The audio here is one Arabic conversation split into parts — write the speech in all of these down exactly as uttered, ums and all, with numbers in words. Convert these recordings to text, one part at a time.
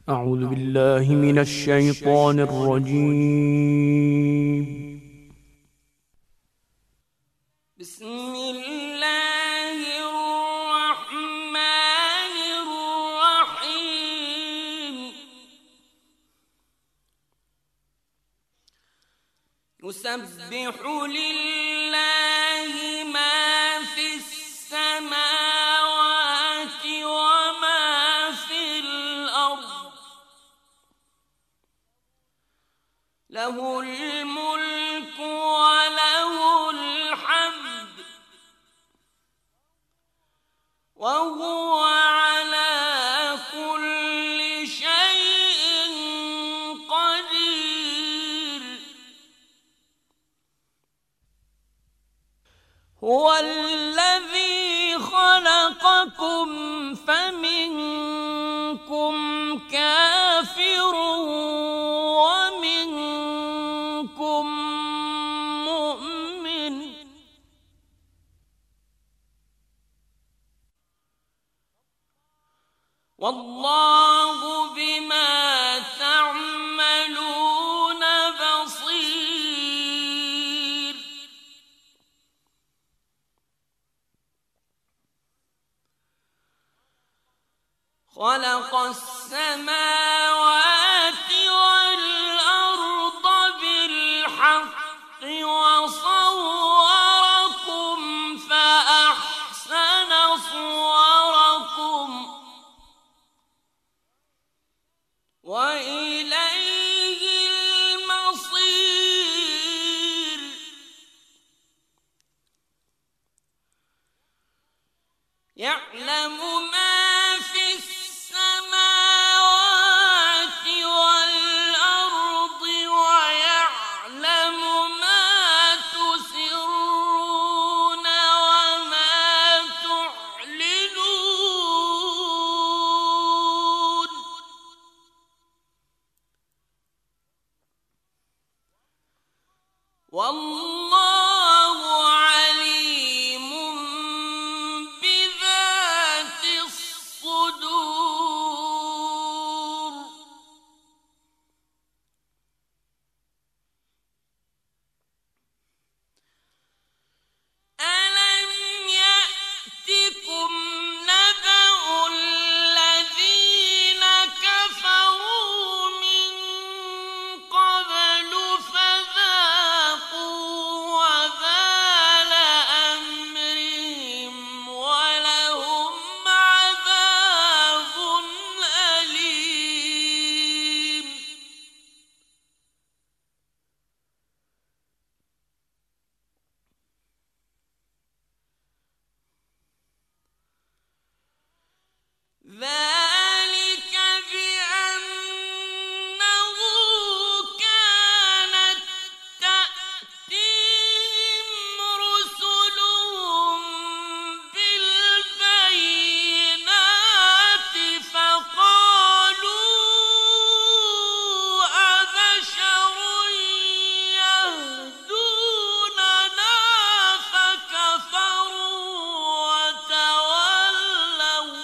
أعوذ بالله من الشيطان الرجيم. بسم الله الرحمن الرحيم. يسبح لله ما في السماوات وما في الأرض، له الملك وله الحمد وهو على كل شيء قدير. هو الذي خلقكم فمنكم كافر ومنكم مؤمن، والله بما تعملون بصير. خلق السماوات والأرض بالحق وصوركم فأحسن صوركم وإليه المصير. يعلم ما في السماوات والأرض ويعلم ما تسرون وما تعلنون، والله عليم بذات الصدور. ألم يأتكم نبأ الذين كفروا من قبل فذاقوا وبال أمرهم ولهم عذاب أليم. ذلك بأنه كانت تأتيهم رسلهم بالبينات فقالوا أبشر يهدوننا فكفروا وتولوا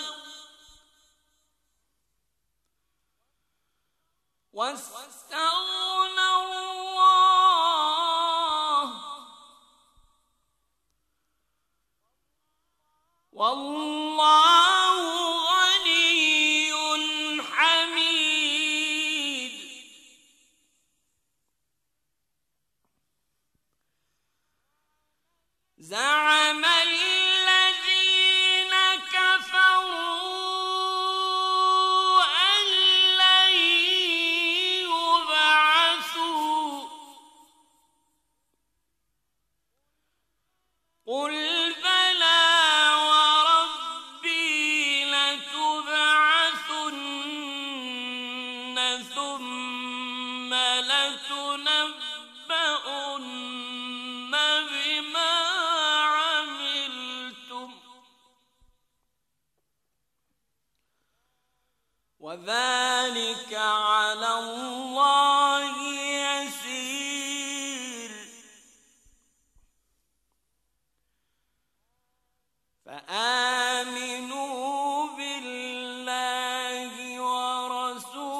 واستغنى الله والله غني حميد. زعم الذين كفروا أن لن يبعثوا، قل بلى وربي لتبعثن ثم لتنبؤن بما عملتم وذلك على الله يسير. فآمنوا بالله ورسوله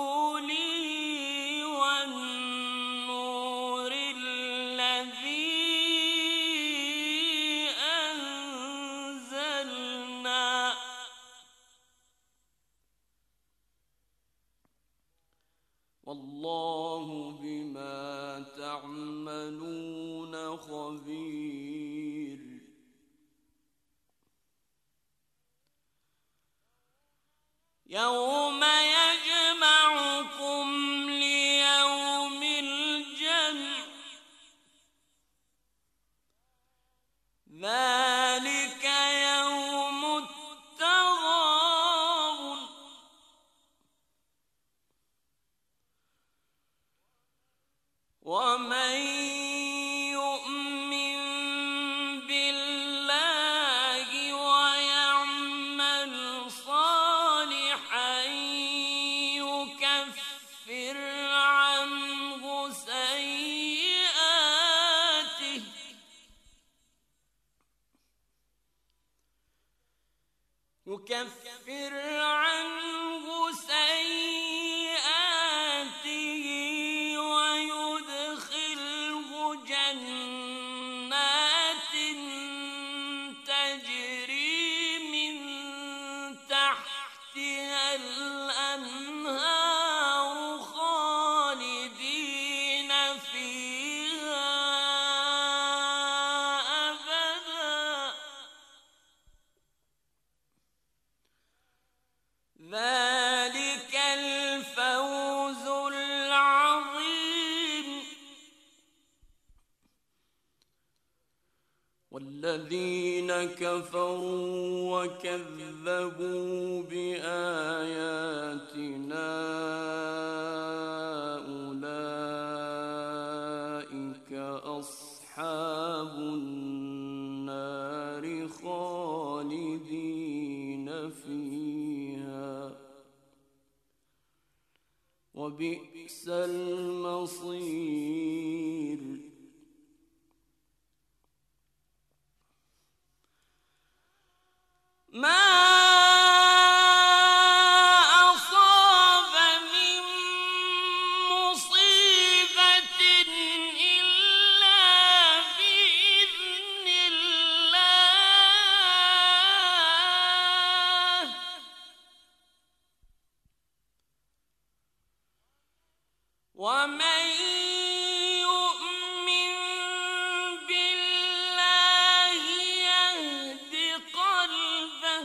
والله بما تعملون خبير. يوم يجمعكم ليوم الجمع ذلك يوم التغابن ومن يؤمن بالله ويعمل صالحا يكفر عنه سيئاته يكفر عنه سيئاته ويدخله جنات تجري من تحتها الأنهار خالدين فيها أبدا ذلك الفوز العظيم. والذين كفروا وكذبوا بآياتنا أولئك أصحاب النار خالدين فيها وبئس المصير. ما أصاب من مصيبة إلا بإذن الله ومن يؤمن بالله يهد قلبه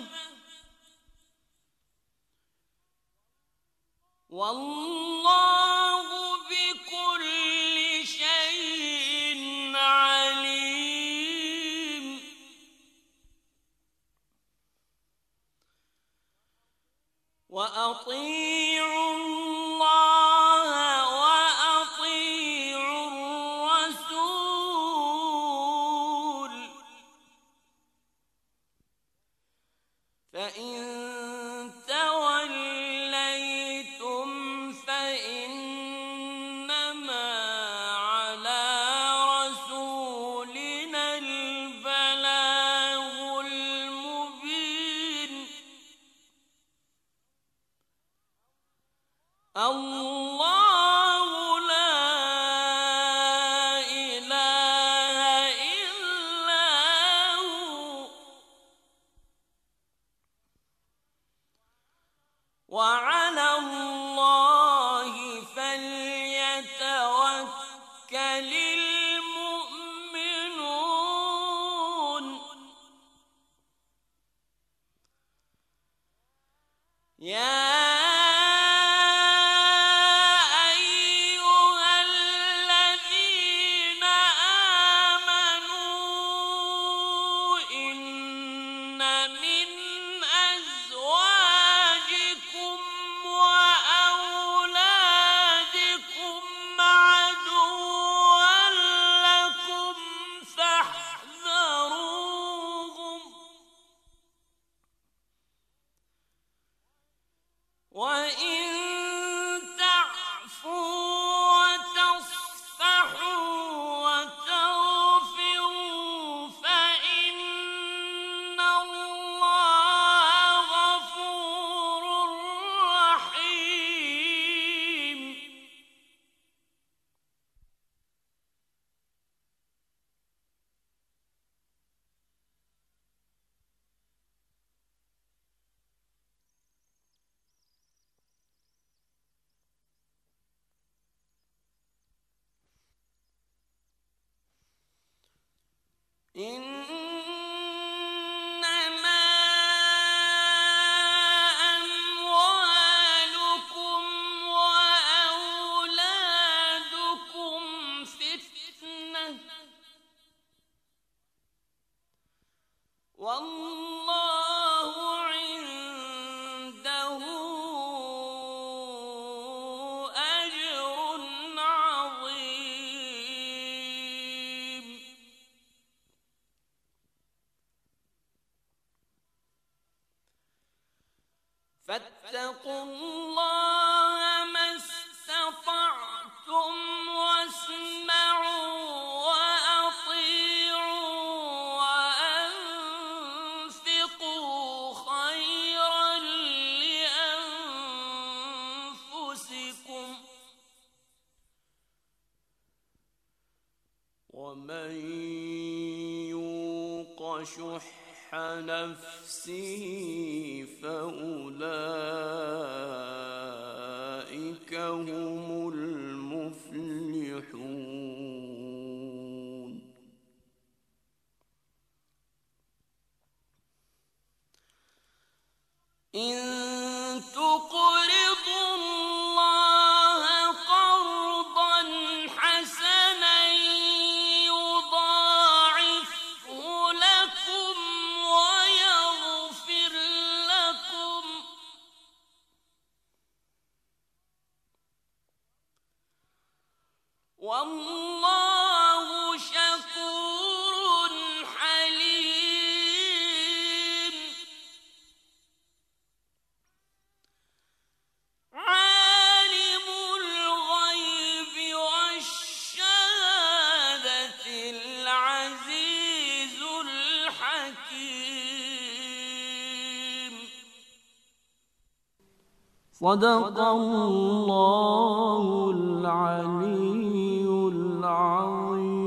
والله بكل شيء عليم. وأطيعوا الله وأطيعوا الرسول فإن توليتم فإنما على رسولنا البلاغ المبين. الله لا إله إلا هو وعلى الله فليتوكل المؤمنون. يا عدوا إنما أموالكم وأولادكم فتنة والله عنده أجر عظيم فاتقوا الله ما استطعتم واسمعوا وأطيعوا وأنفقوا خيرا لأنفسكم ومن يوق شح نفسه فأولئك هم المفلحون إن تقرضوا الله قرضا حسنا يضاعفه لكم ويغفر لكم والله شكور حليم عالم الغيب والشهادة العزيز الحكيم صدق الله العلي العظيم.